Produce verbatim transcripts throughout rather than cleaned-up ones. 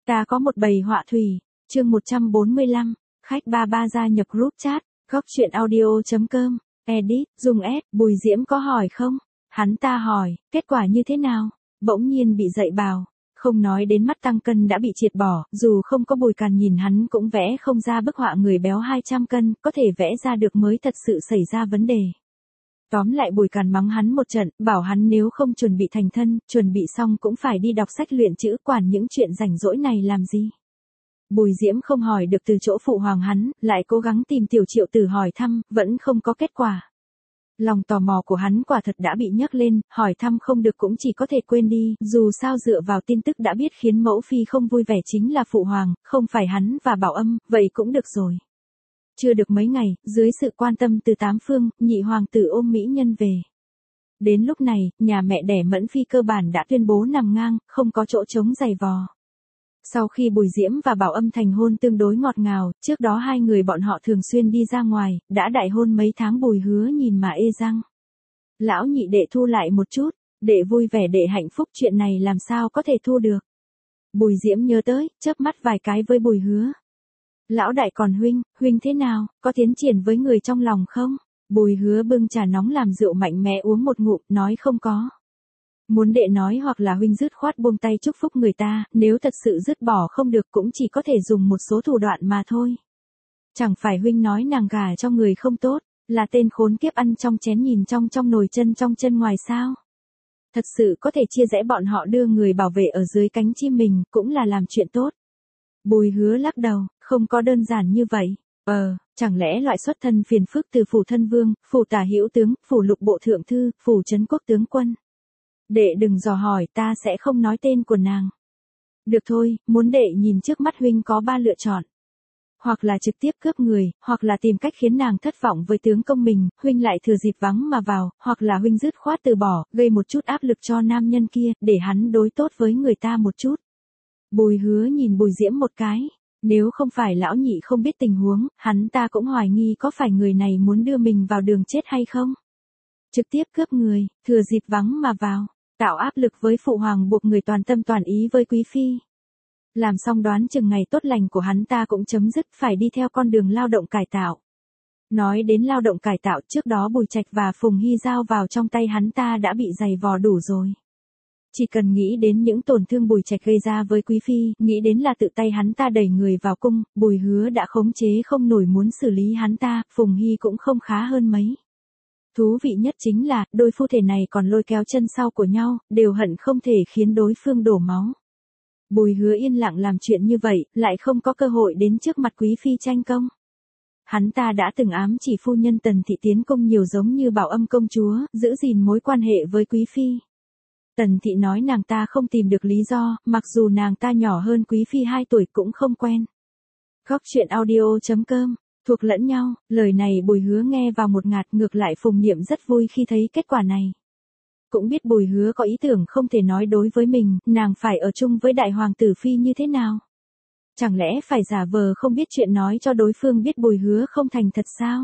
Ta có một bầy họa thủy, chương một trăm bốn mươi lăm, khách ba ba gia nhập group chat, góc chuyện audio.com, edit, dùng S, Bùi Diễm có hỏi không? Hắn ta hỏi, kết quả như thế nào? Bỗng nhiên bị dạy bảo, không nói đến mắt tăng cân đã bị triệt bỏ, dù không có Bùi Càn nhìn hắn cũng vẽ không ra bức họa người béo hai trăm cân, có thể vẽ ra được mới thật sự xảy ra vấn đề. Tóm lại Bùi Càn mắng hắn một trận, bảo hắn nếu không chuẩn bị thành thân, chuẩn bị xong cũng phải đi đọc sách luyện chữ, quản những chuyện rảnh rỗi này làm gì. Bùi Diễm không hỏi được từ chỗ phụ hoàng hắn, lại cố gắng tìm Tiểu Triệu Tử hỏi thăm, vẫn không có kết quả. Lòng tò mò của hắn quả thật đã bị nhấc lên, hỏi thăm không được cũng chỉ có thể quên đi, dù sao dựa vào tin tức đã biết khiến mẫu phi không vui vẻ chính là phụ hoàng, không phải hắn và Bảo Âm, vậy cũng được rồi. Chưa được mấy ngày, dưới sự quan tâm từ tám phương, nhị hoàng tử ôm mỹ nhân về. Đến lúc này, nhà mẹ đẻ Mẫn Phi cơ bản đã tuyên bố nằm ngang, không có chỗ trống giày vò. Sau khi Bùi Diễm và Bảo Âm thành hôn tương đối ngọt ngào, trước đó hai người bọn họ thường xuyên đi ra ngoài, đã đại hôn mấy tháng Bùi hứa nhìn mà ê răng. Lão nhị đệ thu lại một chút, đệ vui vẻ đệ hạnh phúc, chuyện này làm sao có thể thu được. Bùi Diễm nhớ tới, chớp mắt vài cái với Bùi hứa. Lão đại còn huynh, huynh thế nào, có tiến triển với người trong lòng không? Bùi hứa bưng trà nóng làm rượu mạnh mẽ uống một ngụm, nói không có. Muốn đệ nói hoặc là huynh dứt khoát buông tay chúc phúc người ta, nếu thật sự dứt bỏ không được cũng chỉ có thể dùng một số thủ đoạn mà thôi. Chẳng phải huynh nói nàng gả cho người không tốt, là tên khốn kiếp ăn trong chén nhìn trong trong nồi chân trong chân ngoài sao? Thật sự có thể chia rẽ bọn họ đưa người bảo vệ ở dưới cánh chim mình, cũng là làm chuyện tốt. Bùi hứa lắc đầu, không có đơn giản như vậy. Ờ, chẳng lẽ loại xuất thân phiền phức từ phủ thân vương, phủ tả hữu tướng, phủ lục bộ thượng thư, phủ trấn quốc tướng quân. Đệ đừng dò hỏi, ta sẽ không nói tên của nàng. Được thôi, muốn đệ nhìn trước mắt huynh có ba lựa chọn. Hoặc là trực tiếp cướp người, hoặc là tìm cách khiến nàng thất vọng với tướng công mình, huynh lại thừa dịp vắng mà vào, hoặc là huynh dứt khoát từ bỏ, gây một chút áp lực cho nam nhân kia, để hắn đối tốt với người ta một chút. Bùi hứa nhìn Bùi Diễm một cái. Nếu không phải lão nhị không biết tình huống, hắn ta cũng hoài nghi có phải người này muốn đưa mình vào đường chết hay không. Trực tiếp cướp người, thừa dịp vắng mà vào, tạo áp lực với phụ hoàng buộc người toàn tâm toàn ý với quý phi. Làm xong đoán chừng ngày tốt lành của hắn ta cũng chấm dứt, phải đi theo con đường lao động cải tạo. Nói đến lao động cải tạo, trước đó Bùi Trạch và Phùng Hy giao vào trong tay hắn ta đã bị giày vò đủ rồi. Chỉ cần nghĩ đến những tổn thương Bùi Trạch gây ra với quý phi, nghĩ đến là tự tay hắn ta đẩy người vào cung, Bùi hứa đã khống chế không nổi muốn xử lý hắn ta, Phùng Hy cũng không khá hơn mấy. Thú vị nhất chính là, đôi phu thể này còn lôi kéo chân sau của nhau, đều hận không thể khiến đối phương đổ máu. Bùi hứa yên lặng làm chuyện như vậy, lại không có cơ hội đến trước mặt quý phi tranh công. Hắn ta đã từng ám chỉ phu nhân Tần Thị tiến công nhiều giống như Bảo Âm công chúa, giữ gìn mối quan hệ với quý phi. Tần Thị nói nàng ta không tìm được lý do, mặc dù nàng ta nhỏ hơn quý phi hai tuổi cũng không quen. Góc chuyện audio.com, thuộc lẫn nhau, lời này Bùi hứa nghe vào một ngạt, ngược lại Phùng Niệm rất vui khi thấy kết quả này. Cũng biết Bùi hứa có ý tưởng không thể nói đối với mình, nàng phải ở chung với đại hoàng tử phi như thế nào. Chẳng lẽ phải giả vờ không biết chuyện nói cho đối phương biết Bùi hứa không thành thật sao?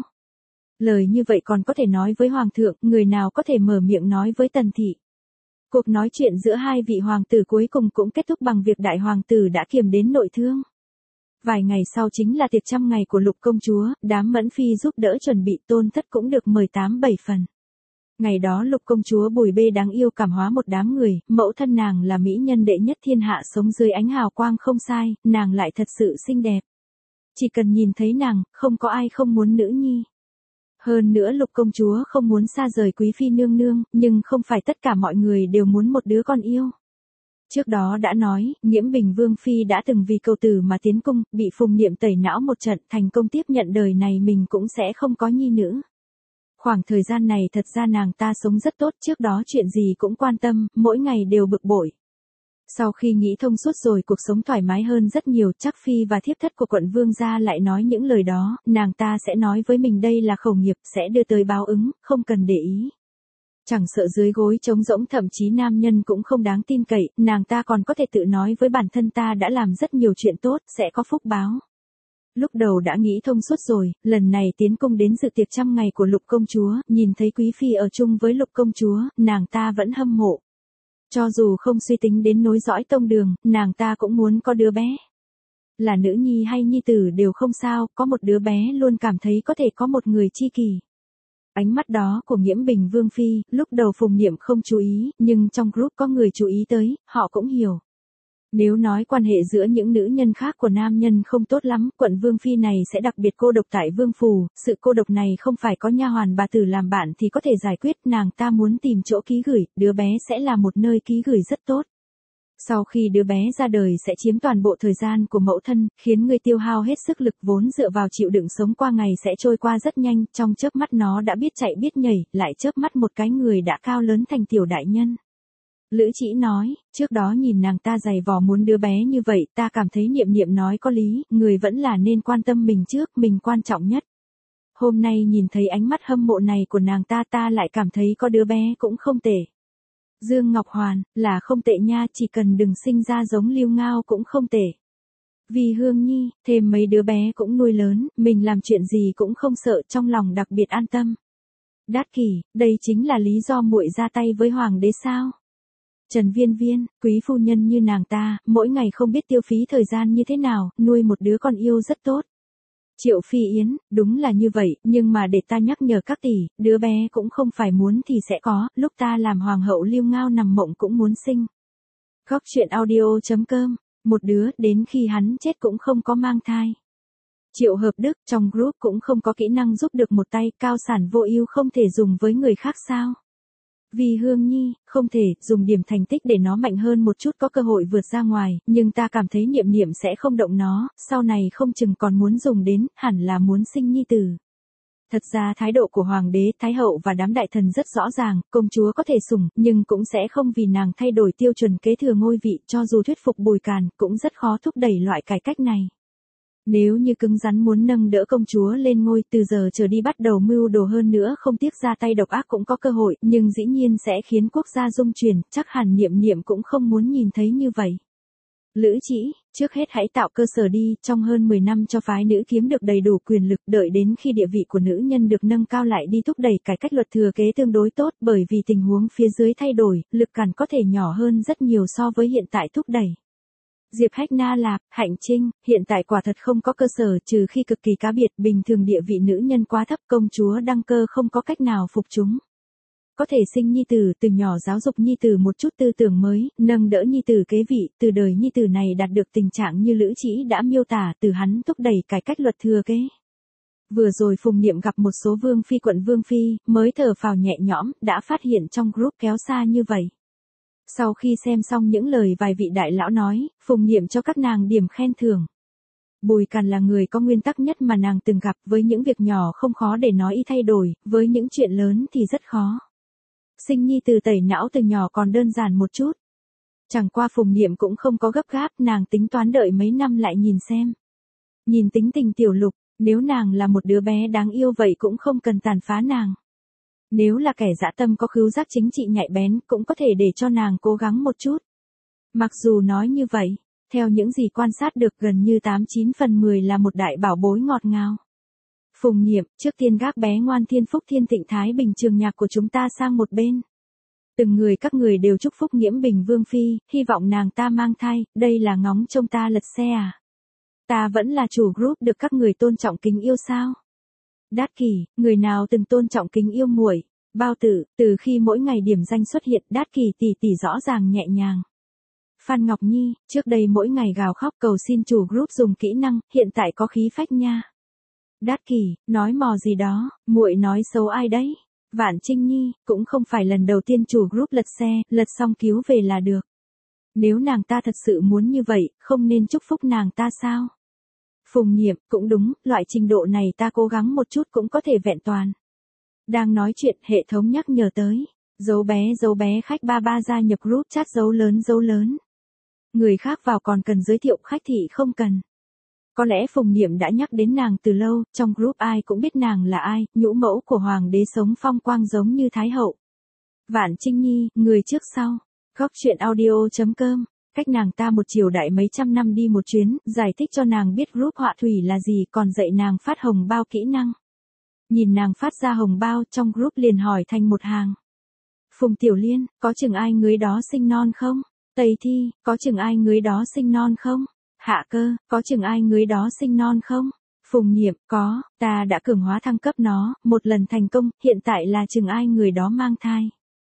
Lời như vậy còn có thể nói với hoàng thượng, người nào có thể mở miệng nói với Tần Thị. Cuộc nói chuyện giữa hai vị hoàng tử cuối cùng cũng kết thúc bằng việc đại hoàng tử đã kiềm đến nội thương. Vài ngày sau chính là tiệc trăm ngày của Lục công chúa, đám Mẫn Phi giúp đỡ chuẩn bị, Tôn Thất cũng được mời tám bảy phần. Ngày đó Lục công chúa Bùi Bê đáng yêu cảm hóa một đám người, mẫu thân nàng là mỹ nhân đệ nhất thiên hạ sống dưới ánh hào quang không sai, nàng lại thật sự xinh đẹp. Chỉ cần nhìn thấy nàng, không có ai không muốn nữ nhi. Hơn nữa Lục công chúa không muốn xa rời quý phi nương nương, nhưng không phải tất cả mọi người đều muốn một đứa con yêu. Trước đó đã nói, Nghiễm Bình Vương phi đã từng vì cầu tử mà tiến cung, bị Phùng Niệm tẩy não một trận, thành công tiếp nhận đời này mình cũng sẽ không có nhi nữ. Khoảng thời gian này thật ra nàng ta sống rất tốt, trước đó chuyện gì cũng quan tâm, mỗi ngày đều bực bội. Sau khi nghĩ thông suốt rồi cuộc sống thoải mái hơn rất nhiều, chắc phi và thiếp thất của quận vương gia lại nói những lời đó, nàng ta sẽ nói với mình đây là khẩu nghiệp, sẽ đưa tới báo ứng, không cần để ý. Chẳng sợ dưới gối trống rỗng, thậm chí nam nhân cũng không đáng tin cậy, nàng ta còn có thể tự nói với bản thân ta đã làm rất nhiều chuyện tốt, sẽ có phúc báo. Lúc đầu đã nghĩ thông suốt rồi, lần này tiến cung đến dự tiệc trăm ngày của Lục công chúa, nhìn thấy quý phi ở chung với Lục công chúa, nàng ta vẫn hâm mộ. Cho dù không suy tính đến nối dõi tông đường, nàng ta cũng muốn có đứa bé. Là nữ nhi hay nhi tử đều không sao, có một đứa bé luôn cảm thấy có thể có một người tri kỷ. Ánh mắt đó của Nghiễm Bình Vương Phi, lúc đầu Phùng Niệm không chú ý, nhưng trong group có người chú ý tới, họ cũng hiểu. Nếu nói quan hệ giữa những nữ nhân khác của nam nhân không tốt lắm, quận Vương Phi này sẽ đặc biệt cô độc tại Vương Phủ, sự cô độc này không phải có nha hoàn bà tử làm bạn thì có thể giải quyết, nàng ta muốn tìm chỗ ký gửi, đứa bé sẽ là một nơi ký gửi rất tốt. Sau khi đứa bé ra đời sẽ chiếm toàn bộ thời gian của mẫu thân, khiến người tiêu hao hết sức lực vốn dựa vào chịu đựng sống qua ngày sẽ trôi qua rất nhanh, trong chớp mắt nó đã biết chạy biết nhảy, lại chớp mắt một cái người đã cao lớn thành tiểu đại nhân. Lữ Chỉ nói, trước đó nhìn nàng ta dày vò muốn đứa bé như vậy, ta cảm thấy Niệm Niệm nói có lý, người vẫn là nên quan tâm mình trước, mình quan trọng nhất. Hôm nay nhìn thấy ánh mắt hâm mộ này của nàng ta ta lại cảm thấy có đứa bé cũng không tệ. Dương Ngọc Hoàn, là không tệ nha, chỉ cần đừng sinh ra giống Lưu Ngao cũng không tệ. Vì Hương Nhi, thêm mấy đứa bé cũng nuôi lớn, mình làm chuyện gì cũng không sợ, trong lòng đặc biệt an tâm. Đát Kỷ, đây chính là lý do muội ra tay với hoàng đế sao? Trần Viên Viên, quý phu nhân như nàng ta, mỗi ngày không biết tiêu phí thời gian như thế nào, nuôi một đứa con yêu rất tốt. Triệu Phi Yến, đúng là như vậy, nhưng mà để ta nhắc nhở các tỷ, đứa bé cũng không phải muốn thì sẽ có, lúc ta làm hoàng hậu Lưu Ngao nằm mộng cũng muốn sinh. Góc truyện audio chấm com, một đứa đến khi hắn chết cũng không có mang thai. Triệu Hợp Đức, trong group cũng không có kỹ năng giúp được một tay, cao sản vô ưu không thể dùng với người khác sao? Vì Hương Nhi, không thể, dùng điểm thành tích để nó mạnh hơn một chút có cơ hội vượt ra ngoài, nhưng ta cảm thấy Niệm Niệm sẽ không động nó, sau này không chừng còn muốn dùng đến, hẳn là muốn sinh nhi tử. Thật ra thái độ của Hoàng đế, Thái hậu và đám đại thần rất rõ ràng, công chúa có thể sủng, nhưng cũng sẽ không vì nàng thay đổi tiêu chuẩn kế thừa ngôi vị, cho dù thuyết phục Bùi Càn, cũng rất khó thúc đẩy loại cải cách này. Nếu như cứng rắn muốn nâng đỡ công chúa lên ngôi, từ giờ trở đi bắt đầu mưu đồ hơn nữa không tiếc ra tay độc ác cũng có cơ hội, nhưng dĩ nhiên sẽ khiến quốc gia rung chuyển, chắc hẳn Niệm Niệm cũng không muốn nhìn thấy như vậy. Lữ Chỉ, trước hết hãy tạo cơ sở đi, trong hơn mười năm cho phái nữ kiếm được đầy đủ quyền lực, đợi đến khi địa vị của nữ nhân được nâng cao lại đi thúc đẩy cải cách luật thừa kế tương đối tốt, bởi vì tình huống phía dưới thay đổi, lực cản có thể nhỏ hơn rất nhiều so với hiện tại thúc đẩy. Diệp Hách Na Lạp, Hạnh Trinh, hiện tại quả thật không có cơ sở, trừ khi cực kỳ cá biệt, bình thường địa vị nữ nhân quá thấp, công chúa đăng cơ không có cách nào phục chúng. Có thể sinh nhi tử, từ nhỏ giáo dục nhi tử một chút tư tưởng mới, nâng đỡ nhi tử kế vị, từ đời nhi tử này đạt được tình trạng như Lữ Chỉ đã miêu tả, từ hắn thúc đẩy cải cách luật thừa kế. Vừa rồi Phùng Niệm gặp một số vương phi quận vương phi, mới thở phào nhẹ nhõm, đã phát hiện trong group kéo xa như vậy. Sau khi xem xong những lời vài vị đại lão nói, Phùng Niệm cho các nàng điểm khen thưởng. Bùi Càn là người có nguyên tắc nhất mà nàng từng gặp, với những việc nhỏ không khó để nói y thay đổi, với những chuyện lớn thì rất khó. Sinh nhi từ tẩy não từ nhỏ còn đơn giản một chút. Chẳng qua Phùng Niệm cũng không có gấp gáp, nàng tính toán đợi mấy năm lại nhìn xem. Nhìn tính tình Tiểu Lục, nếu nàng là một đứa bé đáng yêu vậy cũng không cần tàn phá nàng. Nếu là kẻ dã tâm có khứu giác chính trị nhạy bén, cũng có thể để cho nàng cố gắng một chút. Mặc dù nói như vậy, theo những gì quan sát được gần như tám chín phần mười là một đại bảo bối ngọt ngào. Phùng Niệm, trước tiên gác bé ngoan Thiên Phúc Thiên Thịnh Thái Bình trường nhạc của chúng ta sang một bên. Từng người các người đều chúc phúc Nghiễm Bình Vương Phi, hy vọng nàng ta mang thai, đây là ngóng trông ta lật xe à? Ta vẫn là chủ group được các người tôn trọng kính yêu sao? Đát Kỷ, người nào từng tôn trọng kính yêu muội? Bao Tử, từ khi mỗi ngày điểm danh xuất hiện, Đát Kỷ tỷ tỷ rõ ràng nhẹ nhàng. Phan Ngọc Nhi, trước đây mỗi ngày gào khóc cầu xin chủ group dùng kỹ năng, hiện tại có khí phách nha. Đát Kỷ, nói mò gì đó, muội nói xấu ai đấy? Vạn Trinh Nhi, cũng không phải lần đầu tiên chủ group lật xe, lật xong cứu về là được. Nếu nàng ta thật sự muốn như vậy, không nên chúc phúc nàng ta sao? Phùng Niệm, cũng đúng, loại trình độ này ta cố gắng một chút cũng có thể vẹn toàn. Đang nói chuyện, hệ thống nhắc nhở tới. Dấu bé dấu bé khách ba ba gia nhập group chat dấu lớn dấu lớn. Người khác vào còn cần giới thiệu, khách thì không cần. Có lẽ Phùng Niệm đã nhắc đến nàng từ lâu, trong group ai cũng biết nàng là ai, nhũ mẫu của hoàng đế sống phong quang giống như Thái hậu. Vạn Trinh Nhi, người trước sau. Góc truyện audio chấm com. Cách nàng ta một triều đại mấy trăm năm đi một chuyến, giải thích cho nàng biết group họa thủy là gì, còn dạy nàng phát hồng bao kỹ năng. Nhìn nàng phát ra hồng bao trong group liền hỏi thành một hàng. Phùng Tiểu Liên, có chừng ai người đó sinh non không? Tây Thi, có chừng ai người đó sinh non không? Hạ Cơ, có chừng ai người đó sinh non không? Phùng Niệm, có, ta đã cường hóa thăng cấp nó, một lần thành công, hiện tại là chừng ai người đó mang thai.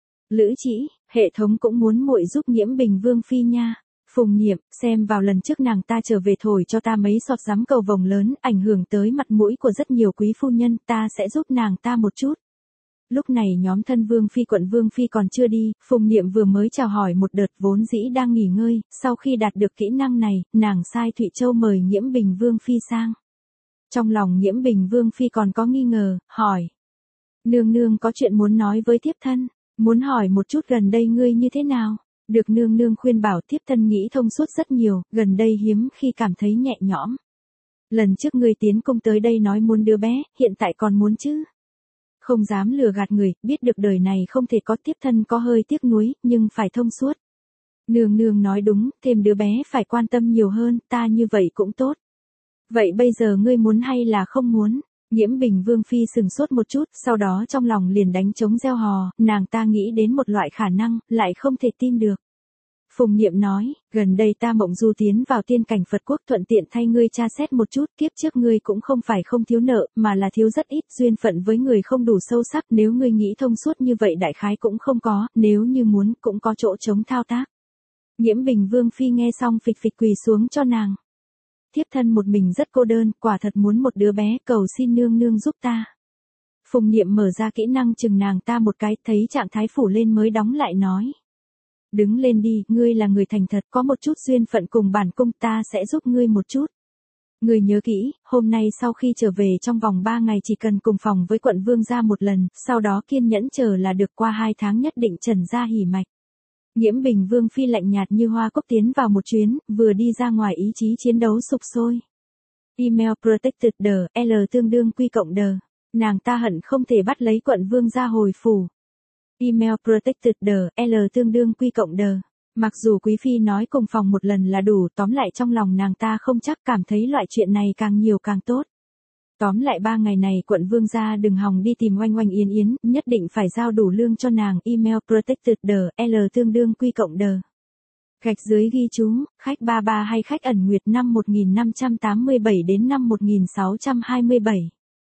Lữ Chỉ, hệ thống cũng muốn muội giúp Nhiễm Bình Vương phi nha. Phùng Niệm, xem vào lần trước nàng ta trở về thổi cho ta mấy sọt giám cầu vồng lớn, ảnh hưởng tới mặt mũi của rất nhiều quý phu nhân, ta sẽ giúp nàng ta một chút. Lúc này nhóm thân Vương phi quận Vương phi còn chưa đi, Phùng Niệm vừa mới chào hỏi một đợt vốn dĩ đang nghỉ ngơi, sau khi đạt được kỹ năng này, nàng sai Thụy Châu mời Nhiễm Bình Vương phi sang. Trong lòng Nhiễm Bình Vương phi còn có nghi ngờ, hỏi: "Nương nương có chuyện muốn nói với thiếp thân, muốn hỏi một chút gần đây ngươi như thế nào?" Được nương nương khuyên bảo, thiếp thân nghĩ thông suốt rất nhiều, gần đây hiếm khi cảm thấy nhẹ nhõm. Lần trước ngươi tiến cung tới đây nói muốn đứa bé, hiện tại còn muốn chứ? Không dám lừa gạt người, biết được đời này không thể có, thiếp thân có hơi tiếc nuối, nhưng phải thông suốt. Nương nương nói đúng, thêm đứa bé phải quan tâm nhiều hơn, ta như vậy cũng tốt. Vậy bây giờ ngươi muốn hay là không muốn? Nhiễm Bình Vương phi sừng sốt một chút, sau đó trong lòng liền đánh trống reo hò, nàng ta nghĩ đến một loại khả năng, lại không thể tin được. Phùng Niệm nói, gần đây ta mộng du tiến vào tiên cảnh Phật quốc, thuận tiện thay ngươi tra xét một chút, kiếp trước ngươi cũng không phải không thiếu nợ, mà là thiếu rất ít, duyên phận với người không đủ sâu sắc, nếu ngươi nghĩ thông suốt như vậy đại khái cũng không có, nếu như muốn, cũng có chỗ chống thao tác. Nhiễm Bình Vương phi nghe xong phịch phịch quỳ xuống cho nàng. Thiếp thân một mình rất cô đơn, quả thật muốn một đứa bé, cầu xin nương nương giúp ta. Phùng Niệm mở ra kỹ năng chừng nàng ta một cái, thấy trạng thái phủ lên mới đóng lại nói. Đứng lên đi, ngươi là người thành thật, có một chút duyên phận cùng bản cung, ta sẽ giúp ngươi một chút. Ngươi nhớ kỹ, hôm nay sau khi trở về trong vòng ba ngày chỉ cần cùng phòng với quận vương gia một lần, sau đó kiên nhẫn chờ là được, qua hai tháng nhất định trần ra hỉ mạch. Nhiễm Bình Vương phi lạnh nhạt như hoa cúc tiến vào một chuyến, vừa đi ra ngoài ý chí chiến đấu sục sôi. Email protected the L tương đương Q cộng the. Nàng ta hận không thể bắt lấy quận vương ra hồi phủ. Email protected the L tương đương Q cộng the. Mặc dù quý phi nói cùng phòng một lần là đủ, tóm lại trong lòng nàng ta không chắc, cảm thấy loại chuyện này càng nhiều càng tốt. Tóm lại ba ngày này quận vương gia đừng hòng đi tìm Oanh Oanh Yến Yến, nhất định phải giao đủ lương cho nàng. Email protected the L tương đương Q cộng the. Gạch dưới ghi chú, khách ba ba hay khách ẩn nguyệt năm một nghìn năm trăm tám mươi bảy đến năm một nghìn sáu trăm hai mươi bảy.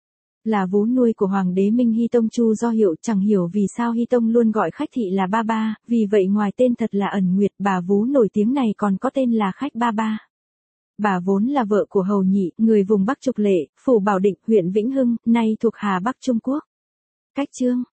Là vú nuôi của Hoàng đế Minh Hy Tông Chu Do Hiệu, chẳng hiểu vì sao Hy Tông luôn gọi khách thị là ba ba, vì vậy ngoài tên thật là ẩn nguyệt, bà vú nổi tiếng này còn có tên là khách ba ba. Bà vốn là vợ của Hầu Nhị, người vùng Bắc Trục Lệ, phủ Bảo Định, huyện Vĩnh Hưng, nay thuộc Hà Bắc Trung Quốc. Cách chương